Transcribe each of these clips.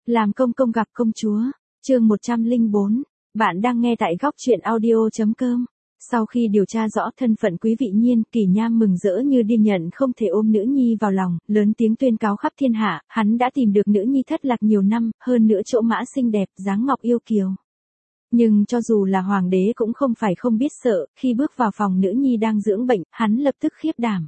Làm công công gặp công chúa, chương 104, bạn đang nghe tại góc truyện audio.com. Sau khi điều tra rõ thân phận Quý Vị Nhiên, Kỳ Nham mừng rỡ như điên nhận không thể ôm nữ nhi vào lòng, lớn tiếng tuyên cáo khắp thiên hạ, hắn đã tìm được nữ nhi thất lạc nhiều năm, hơn nữa chỗ mã xinh đẹp, dáng ngọc yêu kiều. Nhưng cho dù là hoàng đế cũng không phải không biết sợ, khi bước vào phòng nữ nhi đang dưỡng bệnh, hắn lập tức khiếp đảm.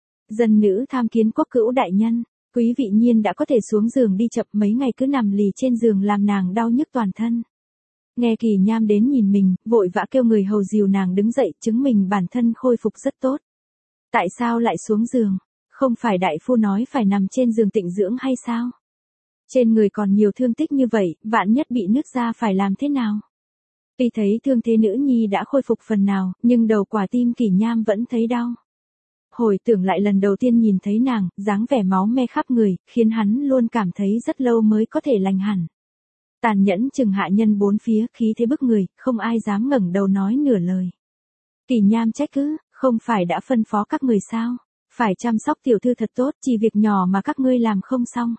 Dân nữ tham kiến quốc cữu đại nhân. Quý Vị Nhiên đã có thể xuống giường đi chậm, mấy ngày cứ nằm lì trên giường làm nàng đau nhức toàn thân. Nghe Kỳ Nham đến nhìn mình, vội vã kêu người hầu dìu nàng đứng dậy, chứng minh bản thân khôi phục rất tốt. Tại sao lại xuống giường? Không phải đại phu nói phải nằm trên giường tịnh dưỡng hay sao? Trên người còn nhiều thương tích như vậy, vạn nhất bị nứt ra phải làm thế nào? Tuy thấy thương thế nữ nhi đã khôi phục phần nào, nhưng đầu quả tim Kỳ Nham vẫn thấy đau. Hồi tưởng lại lần đầu tiên nhìn thấy nàng, dáng vẻ máu me khắp người, khiến hắn luôn cảm thấy rất lâu mới có thể lành hẳn. Tàn nhẫn chừng hạ nhân bốn phía, khí thế bức người, không ai dám ngẩng đầu nói nửa lời. Kỳ Nham trách cứ, không phải đã phân phó các người sao? Phải chăm sóc tiểu thư thật tốt, chỉ việc nhỏ mà các ngươi làm không xong.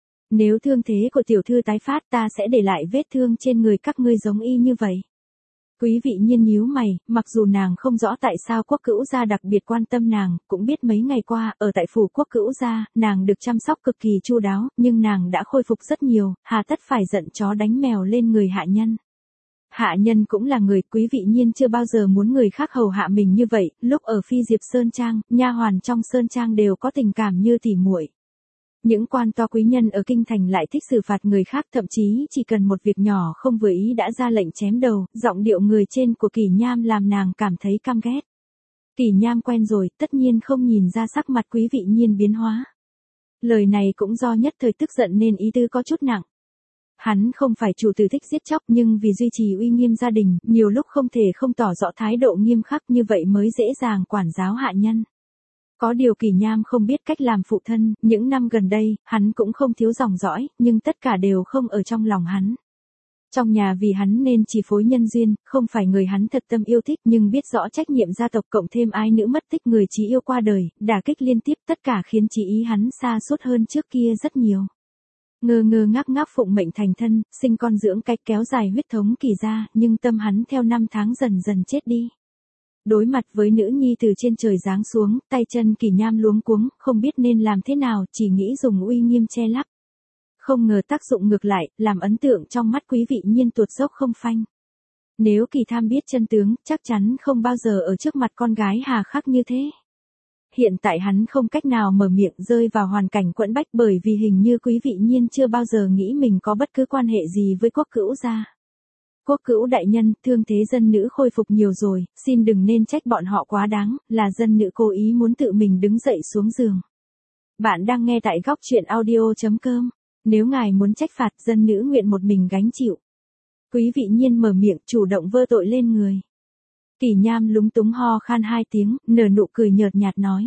Nếu thương thế của tiểu thư tái phát, ta sẽ để lại vết thương trên người các ngươi giống y như vậy. Quý Vị Nhiên nhíu mày, mặc dù nàng không rõ tại sao quốc cữu gia đặc biệt quan tâm nàng, cũng biết mấy ngày qua, ở tại phủ quốc cữu gia, nàng được chăm sóc cực kỳ chu đáo, nhưng nàng đã khôi phục rất nhiều, hà tất phải giận chó đánh mèo lên người hạ nhân. Hạ nhân cũng là người, Quý Vị Nhiên chưa bao giờ muốn người khác hầu hạ mình như vậy, lúc ở Phi Diệp Sơn Trang, nha hoàn trong Sơn Trang đều có tình cảm như tỉ muội. Những quan to quý nhân ở kinh thành lại thích xử phạt người khác, thậm chí chỉ cần một việc nhỏ không vừa ý đã ra lệnh chém đầu, giọng điệu người trên của Kỳ Nham làm nàng cảm thấy căm ghét. Kỳ Nham quen rồi, tất nhiên không nhìn ra sắc mặt Quý Vị Nhiên biến hóa. Lời này cũng do nhất thời tức giận nên ý tứ có chút nặng. Hắn không phải chủ tử thích giết chóc, nhưng vì duy trì uy nghiêm gia đình, nhiều lúc không thể không tỏ rõ thái độ nghiêm khắc, như vậy mới dễ dàng quản giáo hạ nhân. Có điều Kỳ Nham không biết cách làm phụ thân, những năm gần đây, hắn cũng không thiếu dòng dõi, nhưng tất cả đều không ở trong lòng hắn. Trong nhà vì hắn nên chỉ phối nhân duyên, không phải người hắn thật tâm yêu thích, nhưng biết rõ trách nhiệm gia tộc cộng thêm ái nữ mất tích, người chí yêu qua đời, đả kích liên tiếp, tất cả khiến chí ý hắn sa sút hơn trước kia rất nhiều. Ngơ ngơ ngác ngác phụng mệnh thành thân, sinh con dưỡng cái, kéo dài huyết thống Kỳ gia, nhưng tâm hắn theo năm tháng dần dần chết đi. Đối mặt với nữ nhi từ trên trời giáng xuống, tay chân Kỳ Nham luống cuống, không biết nên làm thế nào, chỉ nghĩ dùng uy nghiêm che lấp. Không ngờ tác dụng ngược lại, làm ấn tượng trong mắt Quý Vị Nhiên tuột dốc không phanh. Nếu Kỳ Tham biết chân tướng, chắc chắn không bao giờ ở trước mặt con gái hà khắc như thế. Hiện tại hắn không cách nào mở miệng, rơi vào hoàn cảnh quẫn bách, bởi vì hình như Quý Vị Nhiên chưa bao giờ nghĩ mình có bất cứ quan hệ gì với quốc cữu gia. Quốc cữu đại nhân, thương thế dân nữ khôi phục nhiều rồi, xin đừng nên trách bọn họ quá đáng, là dân nữ cố ý muốn tự mình đứng dậy xuống giường. Bạn đang nghe tại góc truyện audio.com. Nếu ngài muốn trách phạt, dân nữ nguyện một mình gánh chịu. Quý Vị Nhiên mở miệng, chủ động vơ tội lên người. Kỳ Nham lúng túng ho khan hai tiếng, nở nụ cười nhợt nhạt nói.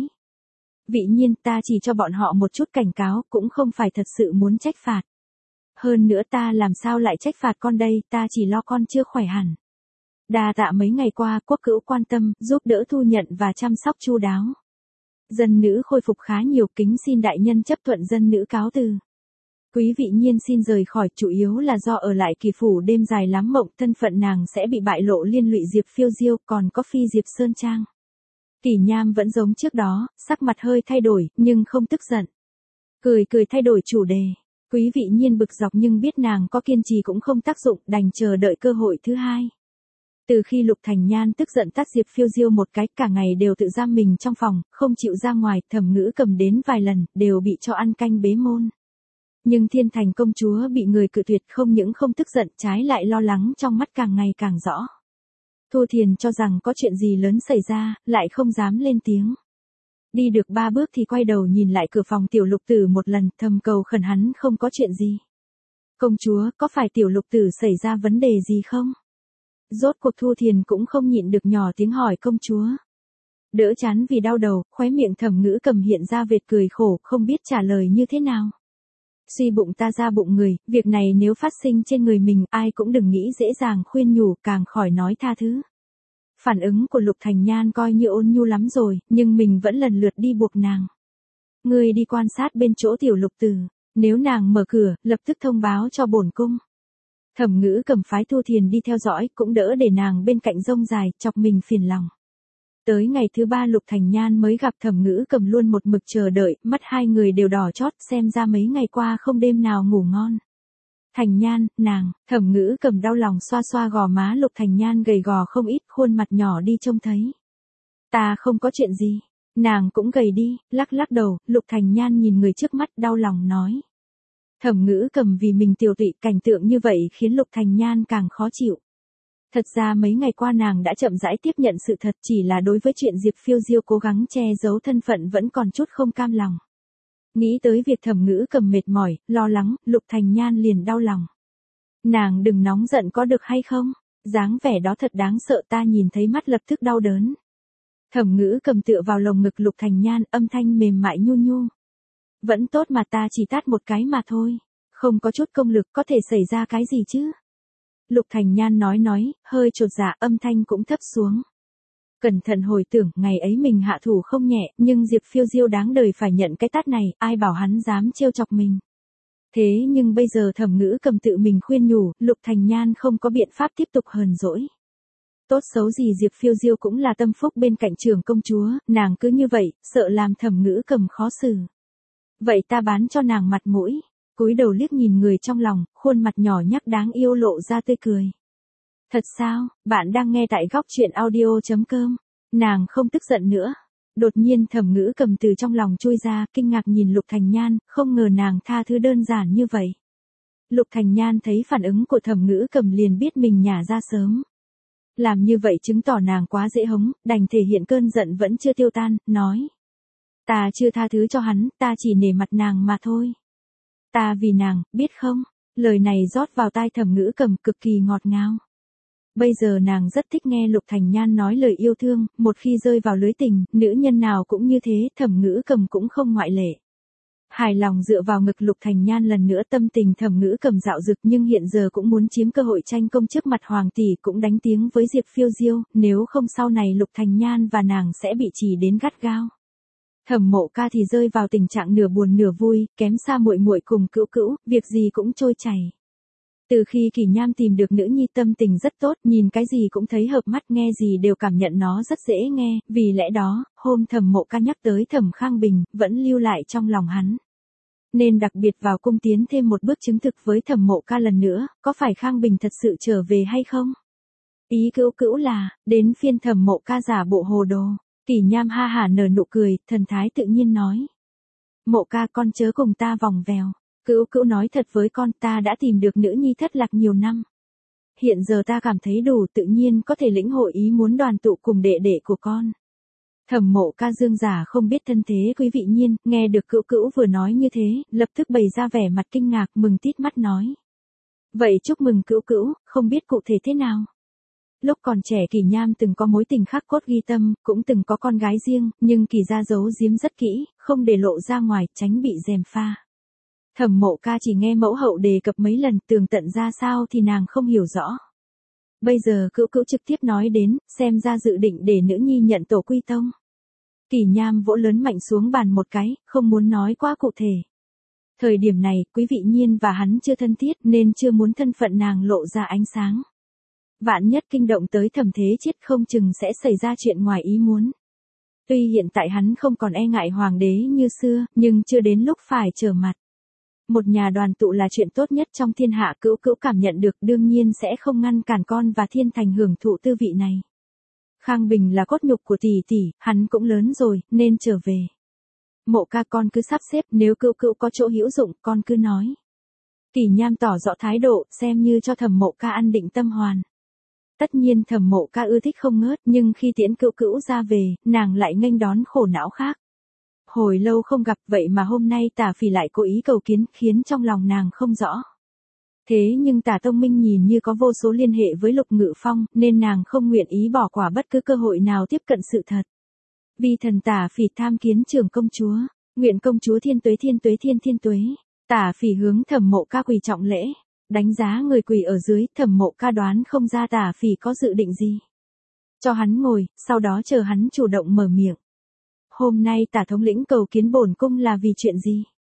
Vị Nhiên, ta chỉ cho bọn họ một chút cảnh cáo, cũng không phải thật sự muốn trách phạt. Hơn nữa ta làm sao lại trách phạt con đây, ta chỉ lo con chưa khỏe hẳn. Đa tạ mấy ngày qua quốc cữu quan tâm, giúp đỡ thu nhận và chăm sóc chu đáo. Dân nữ khôi phục khá nhiều, kính xin đại nhân chấp thuận dân nữ cáo từ. Quý Vị Nhiên xin rời khỏi, chủ yếu là do ở lại Kỳ phủ đêm dài lắm mộng, thân phận nàng sẽ bị bại lộ liên lụy Diệp Phiêu Diêu, còn có Phi Diệp Sơn Trang. Kỳ Nham vẫn giống trước đó, sắc mặt hơi thay đổi, nhưng không tức giận. Cười thay đổi chủ đề. Quý Vị Nhiên bực dọc nhưng biết nàng có kiên trì cũng không tác dụng, đành chờ đợi cơ hội thứ hai. Từ khi Lục Thành Nhan tức giận tát Diệp Phiêu Diêu một cái, cả ngày đều tự giam mình trong phòng, không chịu ra ngoài, Thẩm Ngữ cầm đến vài lần, đều bị cho ăn canh bế môn. Nhưng Thiên Thành công chúa bị người cự tuyệt, không những không tức giận, trái lại lo lắng, trong mắt càng ngày càng rõ. Thu Thiền cho rằng có chuyện gì lớn xảy ra, lại không dám lên tiếng. Đi được 3 bước thì quay đầu nhìn lại cửa phòng Tiểu Lục Tử một lần, thầm cầu khẩn hắn không có chuyện gì. Công chúa, có phải Tiểu Lục Tử xảy ra vấn đề gì không? Rốt cuộc Thu Thiền cũng không nhịn được nhỏ tiếng hỏi công chúa. Đỡ chán vì đau đầu, khóe miệng Thẩm Ngữ cầm hiện ra vệt cười khổ, không biết trả lời như thế nào. Suy bụng ta ra bụng người, việc này nếu phát sinh trên người mình, ai cũng đừng nghĩ dễ dàng khuyên nhủ, càng khỏi nói tha thứ. Phản ứng của Lục Thành Nhan coi như ôn nhu lắm rồi, nhưng mình vẫn lần lượt đi buộc nàng. Ngươi đi quan sát bên chỗ Tiểu Lục Tử. Nếu nàng mở cửa, lập tức thông báo cho bổn cung. Thẩm Ngữ Cầm phái Thu Thiền đi theo dõi, cũng đỡ để nàng bên cạnh rông dài, chọc mình phiền lòng. Tới ngày thứ 3 Lục Thành Nhan mới gặp Thẩm Ngữ Cầm luôn một mực chờ đợi, mắt hai người đều đỏ chót, xem ra mấy ngày qua không đêm nào ngủ ngon. Thành Nhan, nàng, Thẩm Ngữ Cầm đau lòng xoa xoa gò má Lục Thành Nhan gầy gò không ít, khuôn mặt nhỏ đi trông thấy. Ta không có chuyện gì. Nàng cũng gầy đi, lắc lắc đầu, Lục Thành Nhan nhìn người trước mắt đau lòng nói. Thẩm Ngữ Cầm vì mình tiều tụy, cảnh tượng như vậy khiến Lục Thành Nhan càng khó chịu. Thật ra mấy ngày qua nàng đã chậm rãi tiếp nhận sự thật, chỉ là đối với chuyện Diệp Phiêu Diêu cố gắng che giấu thân phận vẫn còn chút không cam lòng. Nghĩ tới việc Thẩm Ngữ Cầm mệt mỏi, lo lắng, Lục Thành Nhan liền đau lòng. Nàng đừng nóng giận có được hay không? Dáng vẻ đó thật đáng sợ, ta nhìn thấy mắt lập tức đau đớn. Thẩm Ngữ Cầm tựa vào lồng ngực Lục Thành Nhan, âm thanh mềm mại nhu nhu. Vẫn tốt mà, ta chỉ tát một cái mà thôi. Không có chút công lực có thể xảy ra cái gì chứ? Lục Thành Nhan nói, hơi chột dạ, âm thanh cũng thấp xuống. Cẩn thận hồi tưởng, ngày ấy mình hạ thủ không nhẹ, nhưng Diệp Phiêu Diêu đáng đời phải nhận cái tát này, ai bảo hắn dám trêu chọc mình. Thế nhưng bây giờ Thẩm Ngữ Cầm tự mình khuyên nhủ, Lục Thành Nhan không có biện pháp tiếp tục hờn dỗi. Tốt xấu gì Diệp Phiêu Diêu cũng là tâm phúc bên cạnh trưởng công chúa, nàng cứ như vậy, sợ làm Thẩm Ngữ Cầm khó xử. Vậy ta bán cho nàng mặt mũi. Cúi đầu liếc nhìn người trong lòng, khuôn mặt nhỏ nhắc đáng yêu lộ ra tươi cười. Thật sao, bạn đang nghe tại góc truyện audio.com. Nàng không tức giận nữa. Đột nhiên Thẩm Ngữ Cầm từ trong lòng chui ra, kinh ngạc nhìn Lục Thành Nhan, không ngờ nàng tha thứ đơn giản như vậy. Lục Thành Nhan thấy phản ứng của Thẩm Ngữ Cầm liền biết mình nhả ra sớm. Làm như vậy chứng tỏ nàng quá dễ hống, đành thể hiện cơn giận vẫn chưa tiêu tan, nói. Ta chưa tha thứ cho hắn, ta chỉ nể mặt nàng mà thôi. Ta vì nàng, biết không? Lời này rót vào tai Thẩm Ngữ Cầm cực kỳ ngọt ngào. Bây giờ nàng rất thích nghe Lục Thành Nhan nói lời yêu thương, một khi rơi vào lưới tình, nữ nhân nào cũng như thế, Thẩm Ngữ Cầm cũng không ngoại lệ. Hài lòng dựa vào ngực Lục Thành Nhan lần nữa, tâm tình Thẩm Ngữ Cầm dạo dực, nhưng hiện giờ cũng muốn chiếm cơ hội tranh công trước mặt hoàng tỷ, cũng đánh tiếng với Diệp Phiêu Diêu, nếu không sau này Lục Thành Nhan và nàng sẽ bị trì đến gắt gao. Thẩm Mộ Ca thì rơi vào tình trạng nửa buồn nửa vui, kém xa muội muội cùng Cữu Cữu, việc gì cũng trôi chảy. Từ khi Kỷ Nham tìm được nữ nhi, tâm tình rất tốt, nhìn cái gì cũng thấy hợp mắt, nghe gì đều cảm nhận nó rất dễ nghe, vì lẽ đó, hôm Thẩm Mộ Ca nhắc tới Thẩm Khang Bình, vẫn lưu lại trong lòng hắn. Nên đặc biệt vào cung tiến thêm một bước chứng thực với Thẩm Mộ Ca lần nữa, có phải Khang Bình thật sự trở về hay không? Ý Cữu Cữu là, đến phiên Thẩm Mộ Ca giả bộ hồ đồ. Kỷ Nham ha hả nở nụ cười, thần thái tự nhiên nói. Mộ Ca, con chớ cùng ta vòng vèo. Cữu Cữu nói thật với con, ta đã tìm được nữ nhi thất lạc nhiều năm. Hiện giờ ta cảm thấy đủ tự nhiên có thể lĩnh hội ý muốn đoàn tụ cùng đệ đệ của con. Thẩm Mộ Ca dương giả không biết thân thế quý vị nhiên, nghe được Cữu Cữu vừa nói như thế, lập tức bày ra vẻ mặt kinh ngạc, mừng tít mắt nói. Vậy chúc mừng Cữu Cữu, không biết cụ thể thế nào? Lúc còn trẻ Kỷ Nham từng có mối tình khắc cốt ghi tâm, cũng từng có con gái riêng, nhưng Kỷ gia giấu giếm rất kỹ, không để lộ ra ngoài, tránh bị gièm pha. Thẩm Mộ Ca chỉ nghe mẫu hậu đề cập mấy lần, tường tận ra sao thì nàng không hiểu rõ. Bây giờ Cữu Cữu trực tiếp nói đến, xem ra dự định để nữ nhi nhận tổ quy tông. Kỷ Nham vỗ lớn mạnh xuống bàn một cái, không muốn nói quá cụ thể. Thời điểm này, quý vị nhiên và hắn chưa thân thiết nên chưa muốn thân phận nàng lộ ra ánh sáng. Vạn nhất kinh động tới Thẩm Thế Chiết không chừng sẽ xảy ra chuyện ngoài ý muốn. Tuy hiện tại hắn không còn e ngại hoàng đế như xưa, nhưng chưa đến lúc phải trở mặt. Một nhà đoàn tụ là chuyện tốt nhất trong thiên hạ, Cữu Cữu cảm nhận được, đương nhiên sẽ không ngăn cản con và Thiên Thành hưởng thụ tư vị này. Khang Bình là cốt nhục của tỷ tỷ, hắn cũng lớn rồi, nên trở về. Mộ Ca, con cứ sắp xếp, nếu Cữu Cữu có chỗ hữu dụng, con cứ nói. Kỷ Nham tỏ rõ thái độ, xem như cho Thẩm Mộ Ca an định tâm hoàn. Tất nhiên Thẩm Mộ Ca ưa thích không ngớt, nhưng khi tiễn Cữu Cữu ra về, nàng lại nghênh đón khổ não khác. Hồi lâu không gặp, vậy mà hôm nay Tả Phỉ lại cố ý cầu kiến, khiến trong lòng nàng không rõ. Thế nhưng Tả Tông Minh nhìn như có vô số liên hệ với Lục Ngự Phong, nên nàng không nguyện ý bỏ qua bất cứ cơ hội nào tiếp cận sự thật. Vi thần Tả Phỉ tham kiến trưởng công chúa, nguyện công chúa thiên tuế thiên tuế. Tả Phỉ hướng Thẩm Mộ Ca quỳ trọng lễ. Đánh giá người quỳ ở dưới, Thẩm Mộ Ca đoán không ra Tả Phỉ có dự định gì. Cho hắn ngồi, sau đó chờ hắn chủ động mở miệng. Hôm nay Tả thống lĩnh cầu kiến bổn cung là vì chuyện gì?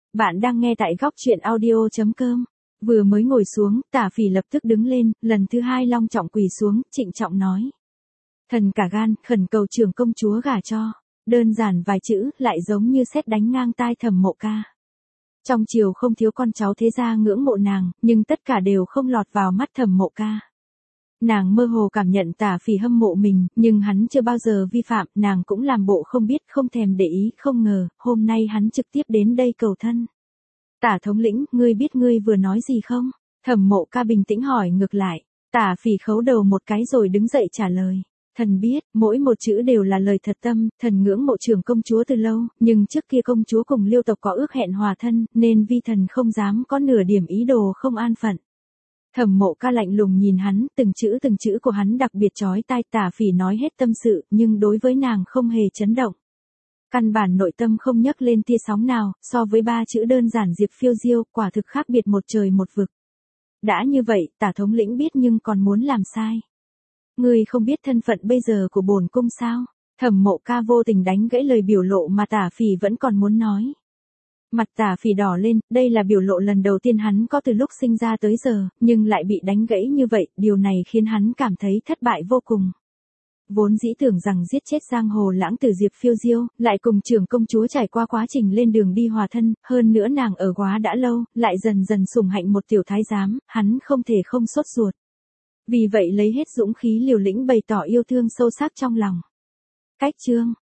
Bạn đang nghe tại góc chuyện audio.com. Vừa mới ngồi xuống, Tả Phỉ lập tức đứng lên, lần thứ hai long trọng quỳ xuống, trịnh trọng nói. Thần cả gan, khẩn cầu trưởng công chúa gả cho. Đơn giản vài chữ, lại giống như sét đánh ngang tai Thẩm Mộ Ca. Trong triều không thiếu con cháu thế gia ngưỡng mộ nàng, nhưng tất cả đều không lọt vào mắt Thẩm Mộ Ca. Nàng mơ hồ cảm nhận Tả Phỉ hâm mộ mình, nhưng hắn chưa bao giờ vi phạm, nàng cũng làm bộ không biết, không thèm để ý, không ngờ, hôm nay hắn trực tiếp đến đây cầu thân. Tả thống lĩnh, ngươi biết ngươi vừa nói gì không? Thẩm Mộ Ca bình tĩnh hỏi ngược lại. Tả Phỉ khấu đầu một cái rồi đứng dậy trả lời. Thần biết, mỗi một chữ đều là lời thật tâm, thần ngưỡng mộ trưởng công chúa từ lâu, nhưng trước kia công chúa cùng Liêu tộc có ước hẹn hòa thân, nên vi thần không dám có nửa điểm ý đồ không an phận. Thẩm Mộ Ca lạnh lùng nhìn hắn, từng chữ của hắn đặc biệt chói tai. Tả Phỉ nói hết tâm sự, nhưng đối với nàng không hề chấn động. Căn bản nội tâm không nhấc lên tia sóng nào, so với ba chữ đơn giản Diệp Phiêu Diêu, quả thực khác biệt một trời một vực. Đã như vậy, Tả thống lĩnh biết nhưng còn muốn làm sai. Ngươi không biết thân phận bây giờ của bổn cung sao? Thẩm Mộ Ca vô tình đánh gãy lời biểu lộ mà Tả Phỉ vẫn còn muốn nói. Mặt Tả Phỉ đỏ lên, đây là biểu lộ lần đầu tiên hắn có từ lúc sinh ra tới giờ, nhưng lại bị đánh gãy như vậy, điều này khiến hắn cảm thấy thất bại vô cùng. Vốn dĩ tưởng rằng giết chết giang hồ lãng tử Diệp Phiêu Diêu, lại cùng trưởng công chúa trải qua quá trình lên đường đi hòa thân, hơn nữa nàng ở Góa đã lâu, lại dần dần sủng hạnh một tiểu thái giám, hắn không thể không sốt ruột. Vì vậy lấy hết dũng khí liều lĩnh bày tỏ yêu thương sâu sắc trong lòng. Cách chương